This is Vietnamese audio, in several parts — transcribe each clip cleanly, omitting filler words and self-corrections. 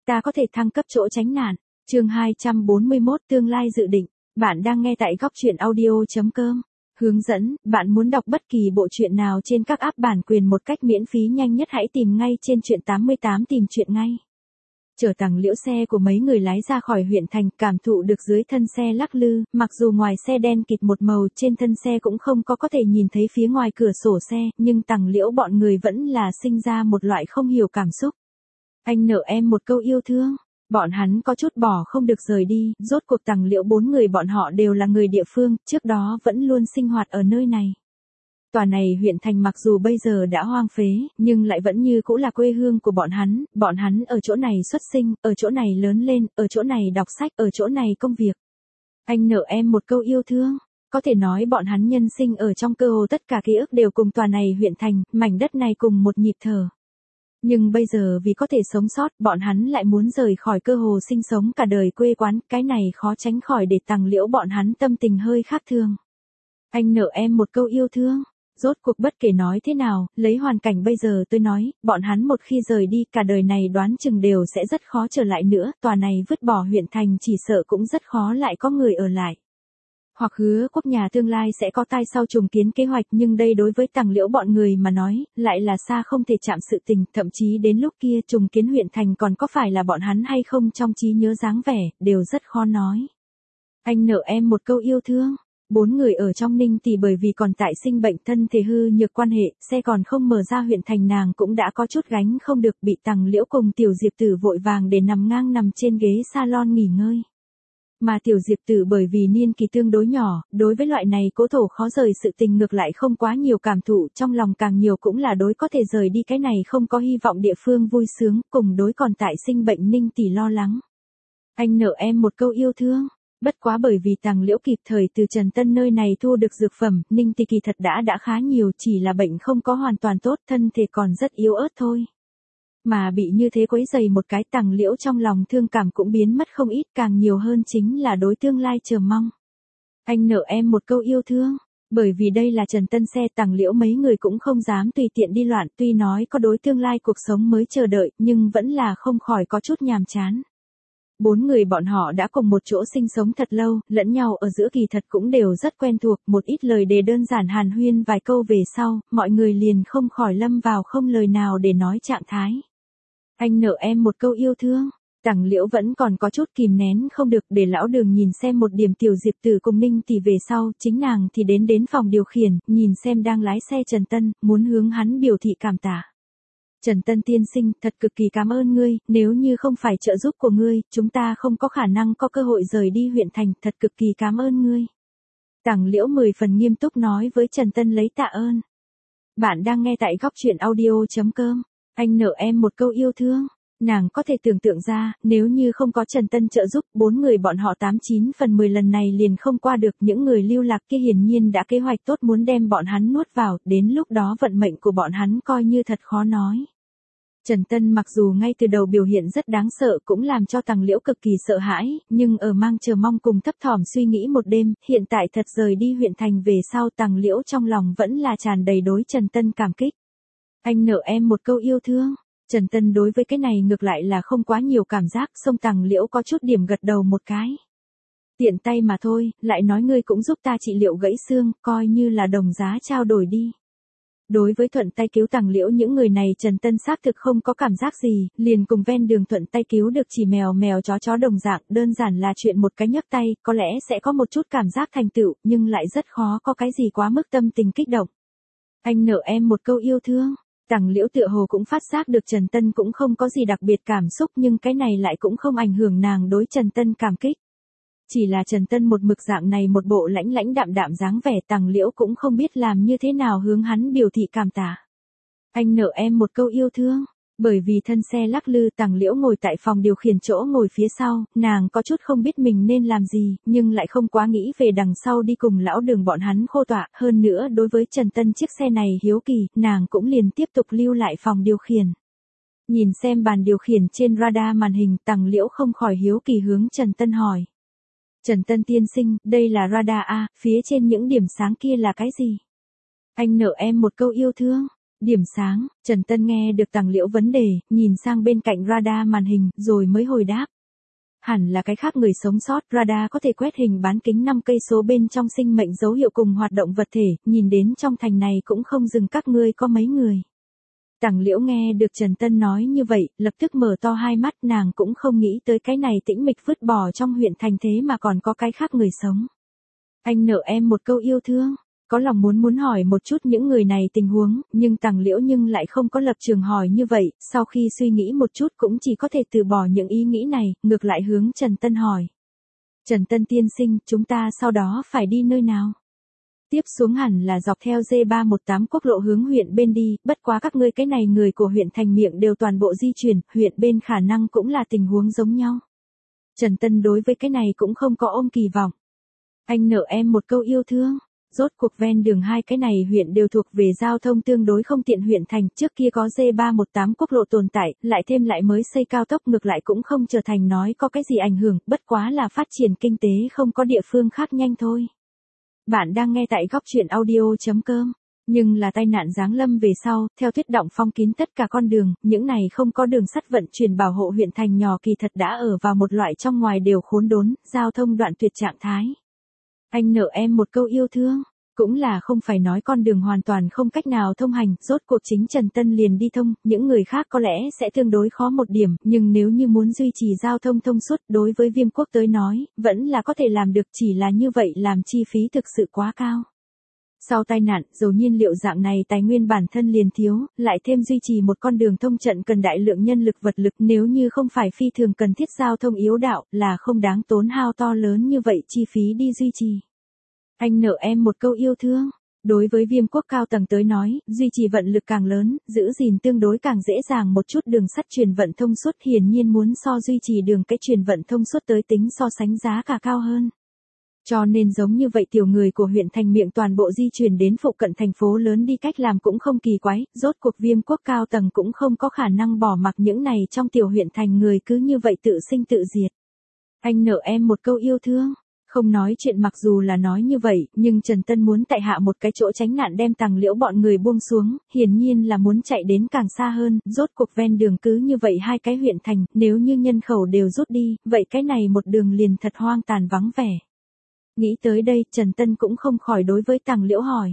ta có thể thăng cấp chỗ tránh nạn. Chương 241 tương lai dự định. Bạn đang nghe tại góc truyện audio.com. Hướng dẫn, bạn muốn đọc bất kỳ bộ truyện nào trên các app bản quyền một cách miễn phí nhanh nhất hãy tìm ngay trên truyện 88 tìm truyện ngay. Chở Tằng Liễu xe của mấy người lái ra khỏi huyện thành, cảm thụ được dưới thân xe lắc lư, mặc dù ngoài xe đen kịt một màu, trên thân xe cũng không có thể nhìn thấy phía ngoài cửa sổ xe, nhưng Tằng Liễu bọn người vẫn là sinh ra một loại không hiểu cảm xúc. Anh nợ em một câu yêu thương. Bọn hắn có chút bỏ không được rời đi, rốt cuộc Tằng Liễu bốn người bọn họ đều là người địa phương, trước đó vẫn luôn sinh hoạt ở nơi này. Tòa này huyện thành mặc dù bây giờ đã hoang phế, nhưng lại vẫn như cũ là quê hương của bọn hắn ở chỗ này xuất sinh, ở chỗ này lớn lên, ở chỗ này đọc sách, ở chỗ này công việc. Anh nợ em một câu yêu thương. Có thể nói bọn hắn nhân sinh ở trong cơ hồ tất cả ký ức đều cùng tòa này huyện thành, mảnh đất này cùng một nhịp thở. Nhưng bây giờ vì có thể sống sót, bọn hắn lại muốn rời khỏi cơ hồ sinh sống cả đời quê quán, cái này khó tránh khỏi để Tằng Liễu bọn hắn tâm tình hơi khác thường. Anh nợ em một câu yêu thương. Rốt cuộc bất kể nói thế nào, lấy hoàn cảnh bây giờ tôi nói, bọn hắn một khi rời đi cả đời này đoán chừng đều sẽ rất khó trở lại nữa, tòa này vứt bỏ huyện thành chỉ sợ cũng rất khó lại có người ở lại. Hoặc hứa quốc nhà tương lai sẽ có tai sau trùng kiến kế hoạch, nhưng đây đối với Tằng Liễu bọn người mà nói, lại là xa không thể chạm sự tình, thậm chí đến lúc kia trùng kiến huyện thành còn có phải là bọn hắn hay không trong trí nhớ dáng vẻ, đều rất khó nói. Anh nợ em một câu yêu thương. Bốn người ở trong Ninh Tỷ bởi vì còn tại sinh bệnh thân thể hư nhược quan hệ, xe còn không mở ra huyện thành nàng cũng đã có chút gánh không được, bị Tằng Liễu cùng Tiểu Diệp Tử vội vàng để nằm trên ghế salon nghỉ ngơi. Mà Tiểu Diệp Tử bởi vì niên kỳ tương đối nhỏ, đối với loại này cố thổ khó rời sự tình ngược lại không quá nhiều cảm thụ, trong lòng càng nhiều cũng là đối có thể rời đi cái này không có hy vọng địa phương vui sướng, cùng đối còn tại sinh bệnh Ninh Tỷ lo lắng. Anh nợ em một câu yêu thương. Bất quá bởi vì Tằng Liễu kịp thời từ Trần Tân nơi này thu được dược phẩm, Ninh Tỷ kỳ thật đã khá nhiều, chỉ là bệnh không có hoàn toàn tốt, thân thể còn rất yếu ớt thôi. Mà bị như thế quấy dày một cái, Tằng Liễu trong lòng thương cảm cũng biến mất không ít, càng nhiều hơn chính là đối tương lai chờ mong. Anh nợ em một câu yêu thương. Bởi vì đây là Trần Tân xe, Tằng Liễu mấy người cũng không dám tùy tiện đi loạn, tuy nói có đối tương lai cuộc sống mới chờ đợi, nhưng vẫn là không khỏi có chút nhàm chán. Bốn người bọn họ đã cùng một chỗ sinh sống thật lâu, lẫn nhau ở giữa kỳ thật cũng đều rất quen thuộc, một ít lời đề đơn giản hàn huyên vài câu về sau, mọi người liền không khỏi lâm vào không lời nào để nói trạng thái. Anh nợ em một câu yêu thương. Tằng Liễu vẫn còn có chút kìm nén không được, để lão Đường nhìn xem một điểm Tiểu Diệp Tử cùng Ninh Tỷ về sau, chính nàng thì đến phòng điều khiển, nhìn xem đang lái xe Trần Tân, muốn hướng hắn biểu thị cảm tạ. Trần Tân tiên sinh, thật cực kỳ cảm ơn ngươi, nếu như không phải trợ giúp của ngươi, chúng ta không có khả năng có cơ hội rời đi huyện thành, thật cực kỳ cảm ơn ngươi. Tằng Liễu 10 phần nghiêm túc nói với Trần Tân lấy tạ ơn. Bạn đang nghe tại góc truyện audio.com. Anh nợ em một câu yêu thương. Nàng có thể tưởng tượng ra, nếu như không có Trần Tân trợ giúp, bốn người bọn họ 89 phần 10 lần này liền không qua được, những người lưu lạc kia hiển nhiên đã kế hoạch tốt muốn đem bọn hắn nuốt vào, đến lúc đó vận mệnh của bọn hắn coi như thật khó nói. Trần Tân mặc dù ngay từ đầu biểu hiện rất đáng sợ cũng làm cho Tằng Liễu cực kỳ sợ hãi, nhưng ở mang chờ mong cùng thấp thỏm suy nghĩ một đêm, hiện tại thật rời đi huyện thành về sau, Tằng Liễu trong lòng vẫn là tràn đầy đối Trần Tân cảm kích. Anh nợ em một câu yêu thương. Trần Tân đối với cái này ngược lại là không quá nhiều cảm giác, xông Tằng Liễu có chút điểm gật đầu một cái. Tiện tay mà thôi, lại nói ngươi cũng giúp ta trị liệu gãy xương, coi như là đồng giá trao đổi đi. Đối với thuận tay cứu Tằng Liễu những người này Trần Tân xác thực không có cảm giác gì, liền cùng ven đường thuận tay cứu được chỉ mèo chó đồng dạng, đơn giản là chuyện một cái nhấc tay, có lẽ sẽ có một chút cảm giác thành tựu, nhưng lại rất khó có cái gì quá mức tâm tình kích động. Anh nợ em một câu yêu thương. Tằng Liễu tựa hồ cũng phát giác được Trần Tân cũng không có gì đặc biệt cảm xúc, nhưng cái này lại cũng không ảnh hưởng nàng đối Trần Tân cảm kích. Chỉ là Trần Tân một mực dạng này một bộ lãnh đạm dáng vẻ, Tằng Liễu cũng không biết làm như thế nào hướng hắn biểu thị cảm tạ. Anh nợ em một câu yêu thương. Bởi vì thân xe lắc lư, Tằng Liễu ngồi tại phòng điều khiển chỗ ngồi phía sau, nàng có chút không biết mình nên làm gì, nhưng lại không quá nghĩ về đằng sau đi cùng lão Đường bọn hắn khô tọa, hơn nữa đối với Trần Tân chiếc xe này hiếu kỳ, nàng cũng liền tiếp tục lưu lại phòng điều khiển. Nhìn xem bàn điều khiển trên radar màn hình, Tằng Liễu không khỏi hiếu kỳ hướng Trần Tân hỏi. Trần Tân tiên sinh, đây là radar A, phía trên những điểm sáng kia là cái gì? Anh nợ em một câu yêu thương. Điểm sáng, Trần Tân nghe được Tằng Liễu vấn đề, nhìn sang bên cạnh radar màn hình, rồi mới hồi đáp. Hẳn là cái khác người sống sót, radar có thể quét hình bán kính 5 cây số bên trong sinh mệnh dấu hiệu cùng hoạt động vật thể, nhìn đến trong thành này cũng không dừng các ngươi có mấy người. Tằng Liễu nghe được Trần Tân nói như vậy, lập tức mở to hai mắt, nàng cũng không nghĩ tới cái này tĩnh mịch vứt bỏ trong huyện thành thế mà còn có cái khác người sống. Anh nợ em một câu yêu thương, có lòng muốn hỏi một chút những người này tình huống, nhưng Tằng Liễu nhưng lại không có lập trường hỏi như vậy, sau khi suy nghĩ một chút cũng chỉ có thể từ bỏ những ý nghĩ này, ngược lại hướng Trần Tân hỏi. Trần Tân tiên sinh, chúng ta sau đó phải đi nơi nào? Tiếp xuống hẳn là dọc theo D318 quốc lộ hướng huyện bên đi, bất quá các ngươi cái này người của huyện thành miệng đều toàn bộ di chuyển, huyện bên khả năng cũng là tình huống giống nhau. Trần Tân đối với cái này cũng không có ôm kỳ vọng. Anh nợ em một câu yêu thương. Rốt cuộc ven đường hai cái này huyện đều thuộc về giao thông tương đối không tiện huyện thành, trước kia có D318 quốc lộ tồn tại, lại mới xây cao tốc, ngược lại cũng không trở thành nói có cái gì ảnh hưởng, bất quá là phát triển kinh tế không có địa phương khác nhanh thôi. Bạn đang nghe tại góc truyện audio.com. Nhưng là tai nạn giáng lâm về sau, theo thuyết động phong kín tất cả con đường, những này không có đường sắt vận chuyển bảo hộ huyện thành nhỏ kỳ thật đã ở vào một loại trong ngoài đều khốn đốn, giao thông đoạn tuyệt trạng thái. Anh nợ em một câu yêu thương, cũng là không phải nói con đường hoàn toàn không cách nào thông hành, rốt cuộc chính Trần Tân liền đi thông, những người khác có lẽ sẽ tương đối khó một điểm, nhưng nếu như muốn duy trì giao thông thông suốt đối với Viêm Quốc tới nói, vẫn là có thể làm được, chỉ là như vậy làm chi phí thực sự quá cao. Sau tai nạn, dầu nhiên liệu dạng này tài nguyên bản thân liền thiếu, lại thêm duy trì một con đường thông trận cần đại lượng nhân lực vật lực, nếu như không phải phi thường cần thiết giao thông yếu đạo, là không đáng tốn hao to lớn như vậy chi phí đi duy trì. Anh nợ em một câu yêu thương. Đối với Viêm Quốc cao tầng tới nói, duy trì vận lực càng lớn, giữ gìn tương đối càng dễ dàng một chút, đường sắt truyền vận thông suốt hiển nhiên muốn so duy trì đường cái truyền vận thông suốt tới tính so sánh giá cả cao hơn. Cho nên giống như vậy tiểu người của huyện thành miệng toàn bộ di chuyển đến phụ cận thành phố lớn đi, cách làm cũng không kỳ quái, rốt cuộc Viêm Quốc cao tầng cũng không có khả năng bỏ mặc những này trong tiểu huyện thành người cứ như vậy tự sinh tự diệt. Anh nợ em một câu yêu thương. Không nói chuyện, mặc dù là nói như vậy, nhưng Trần Tân muốn tại hạ một cái chỗ tránh nạn đem Tằng Liễu bọn người buông xuống, hiển nhiên là muốn chạy đến càng xa hơn, rốt cuộc ven đường cứ như vậy hai cái huyện thành, nếu như nhân khẩu đều rút đi, vậy cái này một đường liền thật hoang tàn vắng vẻ. Nghĩ tới đây, Trần Tân cũng không khỏi đối với Tằng Liễu hỏi.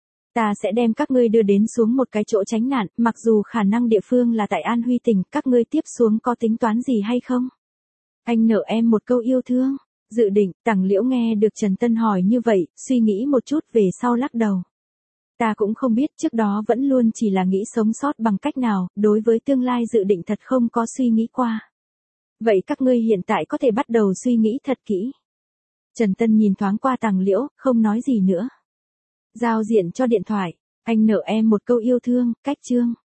Ta sẽ đem các ngươi đưa đến xuống một cái chỗ tránh nạn, mặc dù khả năng địa phương là tại An Huy tỉnh, các ngươi tiếp xuống có tính toán gì hay không? Anh nợ em một câu yêu thương. Dự định, Tằng Liễu nghe được Trần Tân hỏi như vậy, suy nghĩ một chút về sau lắc đầu. Ta cũng không biết, trước đó vẫn luôn chỉ là nghĩ sống sót bằng cách nào, đối với tương lai dự định thật không có suy nghĩ qua. Vậy các ngươi hiện tại có thể bắt đầu suy nghĩ thật kỹ. Trần Tân nhìn thoáng qua Tằng Liễu, không nói gì nữa. Giao diện cho điện thoại, anh nợ em một câu yêu thương, cách chương.